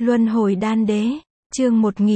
Luân hồi đan đế, chương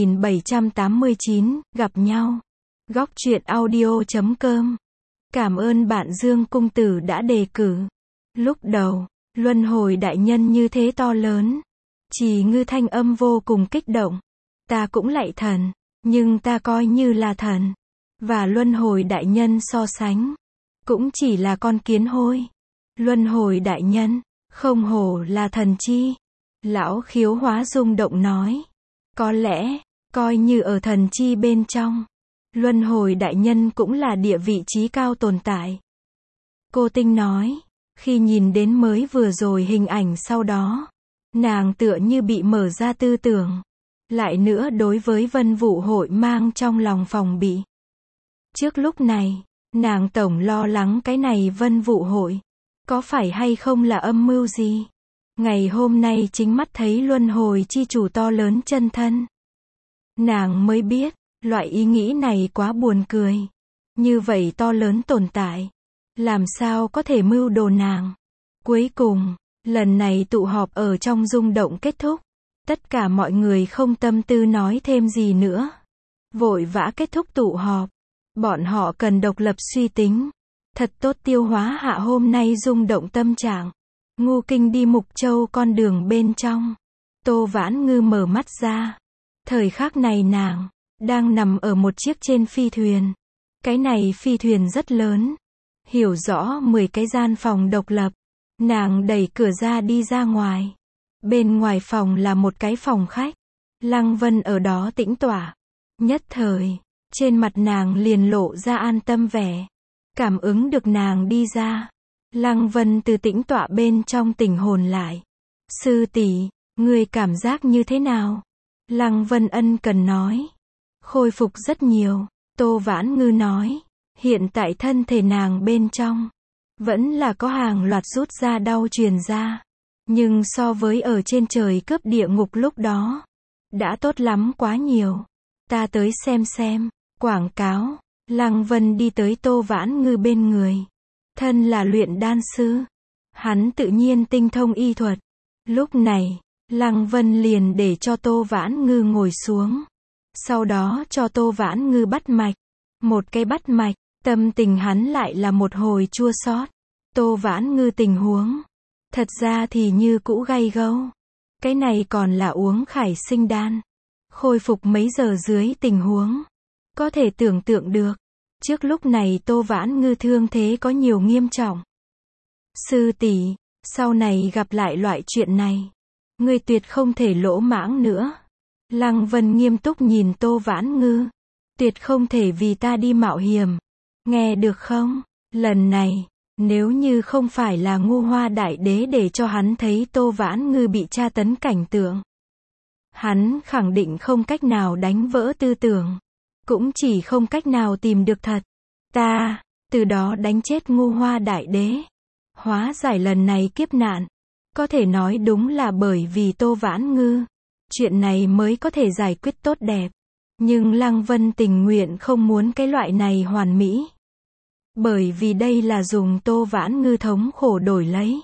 1789, gặp nhau. Góc truyện audio.com. Cảm ơn bạn Dương Cung Tử đã đề cử. Lúc đầu, luân hồi đại nhân như thế to lớn. Chỉ ngư thanh âm vô cùng kích động. Ta cũng lạy thần, nhưng ta coi như là thần. Và luân hồi đại nhân so sánh, cũng chỉ là con kiến hôi. Luân hồi đại nhân, không hổ là thần chi. Lão Khiếu Hóa rung động nói. Có lẽ, coi như ở thần chi bên trong, luân hồi đại nhân cũng là địa vị trí cao tồn tại. Cô Tinh nói, khi nhìn đến mới vừa rồi hình ảnh sau đó, nàng tựa như bị mở ra tư tưởng. Lại nữa đối với Vân Vũ hội mang trong lòng phòng bị. Trước lúc này, nàng tổng lo lắng cái này Vân Vũ hội, có phải hay không là âm mưu gì? Ngày hôm nay chính mắt thấy luân hồi chi chủ to lớn chân thân. Nàng mới biết, loại ý nghĩ này quá buồn cười. Như vậy to lớn tồn tại, làm sao có thể mưu đồ nàng? Cuối cùng, lần này tụ họp ở trong rung động kết thúc. Tất cả mọi người không tâm tư nói thêm gì nữa. Vội vã kết thúc tụ họp. Bọn họ cần độc lập suy tính. Thật tốt tiêu hóa hạ hôm nay rung động tâm trạng. Ngu Kinh đi Mục Châu con đường bên trong. Tô Vãn Ngư mở mắt ra. Thời khắc này nàng đang nằm ở một chiếc trên phi thuyền. Cái này phi thuyền rất lớn. Hiểu rõ 10 cái gian phòng độc lập. Nàng đẩy cửa ra đi ra ngoài. Bên ngoài phòng là một cái phòng khách. Lăng Vân ở đó tĩnh tọa. Nhất thời, trên mặt nàng liền lộ ra an tâm vẻ. Cảm ứng được nàng đi ra. Lăng Vân từ tĩnh tọa bên trong tỉnh hồn lại. Sư tỷ, ngươi cảm giác như thế nào? Lăng Vân ân cần nói. Khôi phục rất nhiều. Tô Vãn Ngư nói. Hiện tại thân thể nàng bên trong, vẫn là có hàng loạt rút ra đau truyền ra. Nhưng so với ở trên trời cướp địa ngục lúc đó, đã tốt lắm quá nhiều. Ta tới xem. Quảng cáo. Lăng Vân đi tới Tô Vãn Ngư bên người. Thân là luyện đan sư. Hắn tự nhiên tinh thông y thuật. Lúc này, Lăng Vân liền để cho Tô Vãn Ngư ngồi xuống. Sau đó cho Tô Vãn Ngư bắt mạch. Một cái bắt mạch, tâm tình hắn lại là một hồi chua xót. Tô Vãn Ngư tình huống, thật ra thì như cũ gay gâu. Cái này còn là uống khải sinh đan. Khôi phục mấy giờ dưới tình huống. Có thể tưởng tượng được. Trước lúc này Tô Vãn Ngư thương thế có nhiều nghiêm trọng. Sư tỷ, sau này gặp lại loại chuyện này, ngươi tuyệt không thể lỗ mãng nữa. Lăng Vân nghiêm túc nhìn Tô Vãn Ngư. Tuyệt không thể vì ta đi mạo hiểm. Nghe được không? Lần này, nếu như không phải là Ngu Hoa Đại Đế để cho hắn thấy Tô Vãn Ngư bị tra tấn cảnh tượng, hắn khẳng định không cách nào đánh vỡ tư tưởng. Cũng chỉ không cách nào tìm được thật. Ta, từ đó đánh chết Ngu Hoa Đại Đế. Hóa giải lần này kiếp nạn. Có thể nói đúng là bởi vì Tô Vãn Ngư. Chuyện này mới có thể giải quyết tốt đẹp. Nhưng Lăng Vân tình nguyện không muốn cái loại này hoàn mỹ. Bởi vì đây là dùng Tô Vãn Ngư thống khổ đổi lấy.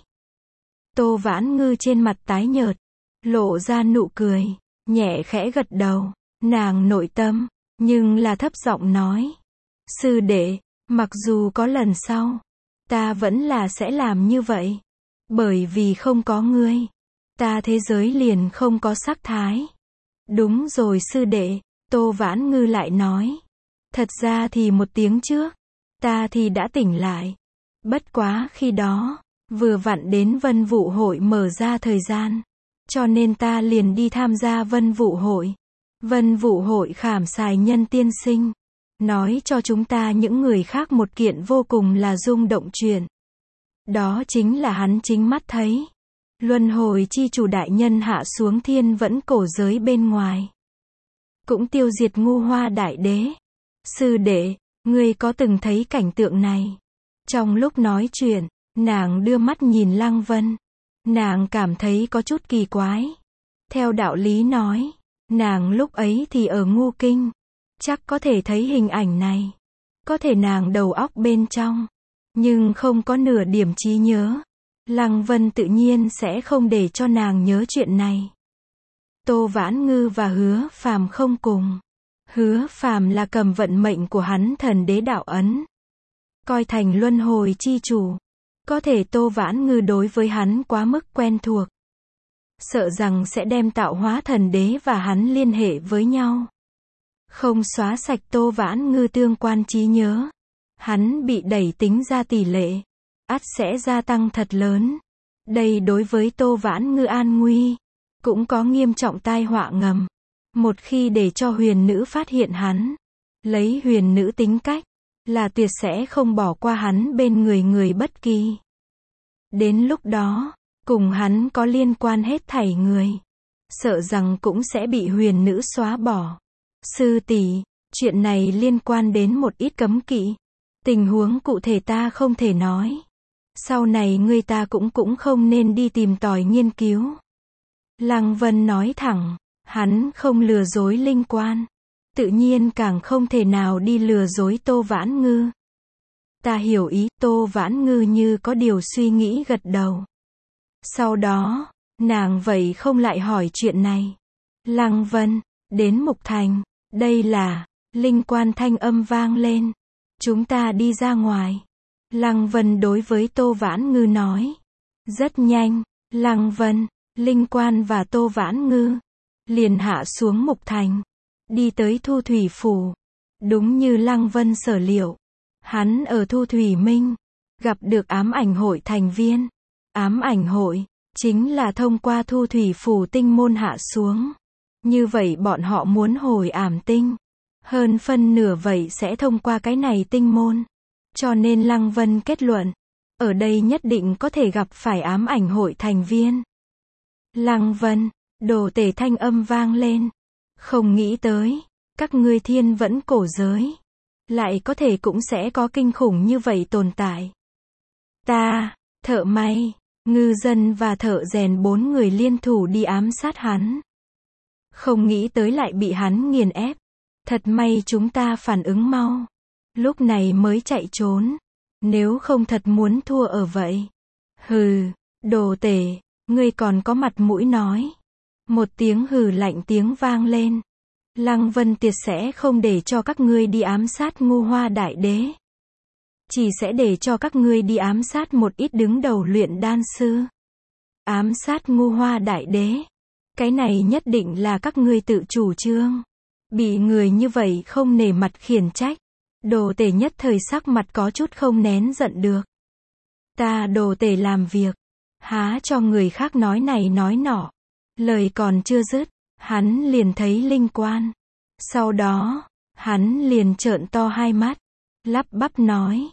Tô Vãn Ngư trên mặt tái nhợt, lộ ra nụ cười, nhẹ khẽ gật đầu. Nàng nội tâm, nhưng là thấp giọng nói. Sư đệ, mặc dù có lần sau, ta vẫn là sẽ làm như vậy. Bởi vì không có ngươi, ta thế giới liền không có sắc thái. Đúng rồi sư đệ, Tô Vãn Ngư lại nói. Thật ra thì một tiếng trước, ta thì đã tỉnh lại. Bất quá khi đó, vừa vặn đến Vân Vũ hội mở ra thời gian. Cho nên ta liền đi tham gia Vân Vũ hội. Vân Vũ hội khảm xài nhân tiên sinh. Nói cho chúng ta những người khác một kiện vô cùng là rung động chuyện. Đó chính là hắn chính mắt thấy. Luân hồi chi chủ đại nhân hạ xuống thiên vẫn cổ giới bên ngoài. Cũng tiêu diệt Ngu Hoa Đại Đế. Sư đệ, ngươi có từng thấy cảnh tượng này? Trong lúc nói chuyện, nàng đưa mắt nhìn Lăng Vân. Nàng cảm thấy có chút kỳ quái. Theo đạo lý nói, nàng lúc ấy thì ở Ngu Kinh. Chắc có thể thấy hình ảnh này. Có thể nàng đầu óc bên trong, nhưng không có nửa điểm trí nhớ. Lăng Vân tự nhiên sẽ không để cho nàng nhớ chuyện này. Tô Vãn Ngư và Hứa Phàm không cùng. Hứa Phàm là cầm vận mệnh của hắn thần đế đạo ấn, coi thành luân hồi chi chủ. Có thể Tô Vãn Ngư đối với hắn quá mức quen thuộc, sợ rằng sẽ đem tạo hóa thần đế và hắn liên hệ với nhau, không xóa sạch Tô Vãn Ngư tương quan trí nhớ. Hắn bị đẩy tính ra tỷ lệ, ắt sẽ gia tăng thật lớn. Đây đối với Tô Vãn Ngư an nguy, cũng có nghiêm trọng tai họa ngầm. Một khi để cho huyền nữ phát hiện hắn, lấy huyền nữ tính cách, là tuyệt sẽ không bỏ qua hắn bên người người bất kỳ. Đến lúc đó, cùng hắn có liên quan hết thảy người, sợ rằng cũng sẽ bị huyền nữ xóa bỏ. Sư tỷ, chuyện này liên quan đến một ít cấm kỵ. Tình huống cụ thể ta không thể nói. Sau này người ta cũng không nên đi tìm tòi nghiên cứu. Lăng Vân nói thẳng, hắn không lừa dối Linh Quan, tự nhiên càng không thể nào đi lừa dối Tô Vãn Ngư. Ta hiểu ý. Tô Vãn Ngư như có điều suy nghĩ gật đầu. Sau đó, nàng vậy không lại hỏi chuyện này. Lăng Vân, đến Mục Thành, đây là, Linh Quan thanh âm vang lên. Chúng ta đi ra ngoài. Lăng Vân đối với Tô Vãn Ngư nói. Rất nhanh, Lăng Vân, Linh Quan và Tô Vãn Ngư liền hạ xuống Mục Thành, đi tới Thu Thủy Phủ. Đúng như Lăng Vân sở liệu, hắn ở Thu Thủy Minh gặp được ám ảnh hội thành viên. Ám ảnh hội chính là thông qua Thu Thủy Phủ tinh môn hạ xuống. Như vậy bọn họ muốn hồi ảm tinh, hơn phân nửa vậy sẽ thông qua cái này tinh môn. Cho nên Lăng Vân kết luận, ở đây nhất định có thể gặp phải ám ảnh hội thành viên. Lăng Vân, đồ tể thanh âm vang lên. Không nghĩ tới, các ngươi thiên vẫn cổ giới, lại có thể cũng sẽ có kinh khủng như vậy tồn tại. Ta, thợ may, ngư dân và thợ rèn 4 người liên thủ đi ám sát hắn. Không nghĩ tới lại bị hắn nghiền ép. Thật may chúng ta phản ứng mau, lúc này mới chạy trốn. Nếu không thật muốn thua ở vậy. Hừ, đồ tể, ngươi còn có mặt mũi nói. Một tiếng hừ lạnh tiếng vang lên. Lăng Vân Tiệt sẽ không để cho các ngươi đi ám sát Ngu Hoa Đại Đế. Chỉ sẽ để cho các ngươi đi ám sát một ít đứng đầu luyện đan sư. Ám sát Ngu Hoa Đại Đế. Cái này nhất định là các ngươi tự chủ trương. Bị người như vậy không nể mặt khiển trách. Đồ tể nhất thời sắc mặt có chút không nén giận được. Ta đồ tể làm việc, há cho người khác nói này nói nọ. Lời còn chưa dứt, hắn liền thấy Linh Quan. Sau đó, hắn liền trợn to hai mắt, lắp bắp nói,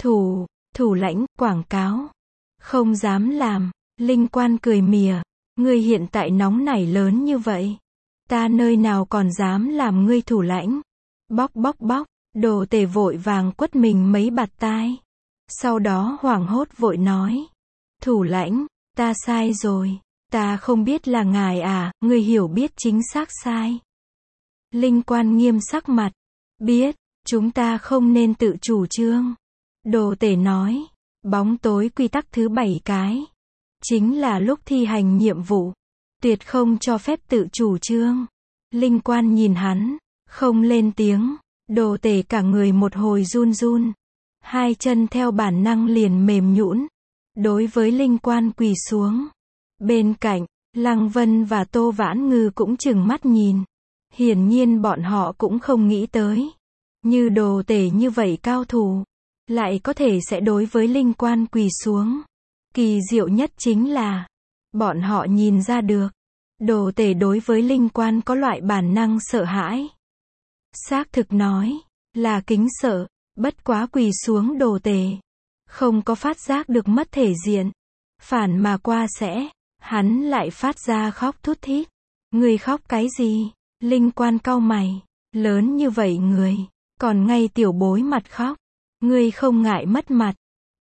thủ lãnh, quảng cáo. Không dám làm. Linh Quan cười mỉa, ngươi hiện tại nóng nảy lớn như vậy, ta nơi nào còn dám làm ngươi thủ lãnh. Bóc, đồ tể vội vàng quất mình mấy bạt tai. Sau đó hoảng hốt vội nói, thủ lãnh, ta sai rồi, ta không biết là ngài à, ngươi hiểu biết chính xác sai. Linh Quan nghiêm sắc mặt, biết, chúng ta không nên tự chủ trương. Đồ tể nói, bóng tối quy tắc thứ 7 cái, chính là lúc thi hành nhiệm vụ, tuyệt không cho phép tự chủ trương. Linh Quan nhìn hắn, không lên tiếng. Đồ tể cả người một hồi run, hai chân theo bản năng liền mềm nhũn, đối với Linh Quan quỳ xuống. Bên cạnh, Lăng Vân và Tô Vãn Ngư cũng trừng mắt nhìn. Hiển nhiên bọn họ cũng không nghĩ tới, như đồ tể như vậy cao thủ, lại có thể sẽ đối với Linh Quan quỳ xuống. Kỳ diệu nhất chính là, bọn họ nhìn ra được, đồ tể đối với Linh Quan có loại bản năng sợ hãi. Xác thực nói, là kính sợ, bất quá quỳ xuống đồ tể, không có phát giác được mất thể diện. Phản mà qua sẽ, hắn lại phát ra khóc thút thít. Người khóc cái gì? Linh Quan cau mày, lớn như vậy người, còn ngay tiểu bối mặt khóc. Ngươi không ngại mất mặt.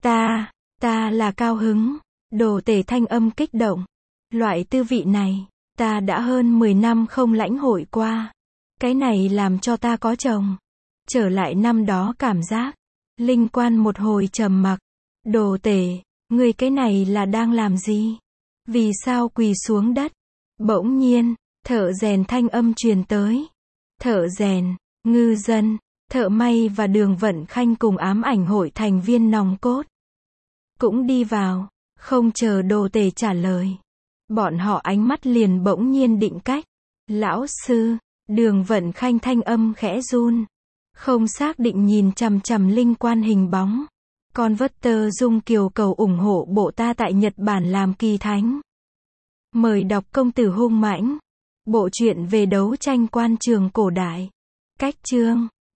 Ta là cao hứng. Đồ tể thanh âm kích động. Loại tư vị này, ta đã hơn 10 năm không lãnh hội qua. Cái này làm cho ta có chồng. Trở lại năm đó cảm giác. Linh Quan một hồi trầm mặc. Đồ tể, ngươi cái này là đang làm gì? Vì sao quỳ xuống đất? Bỗng nhiên, Thợ rèn thanh âm truyền tới. Thợ rèn, ngư dân, thợ may và Đường Vận Khanh cùng ám ảnh hội thành viên nòng cốt. Cũng đi vào, không chờ Đồ Tể trả lời. Bọn họ ánh mắt liền bỗng nhiên định cách. Lão sư, Đường Vận Khanh thanh âm khẽ run. Không xác định nhìn chằm chằm linh quan hình bóng. Con vất tơ dung kiều cầu ủng hộ bộ ta tại Nhật Bản làm kỳ thánh. Mời đọc Công tử hung mãnh. Bộ truyện về đấu tranh quan trường cổ đại. Cách chương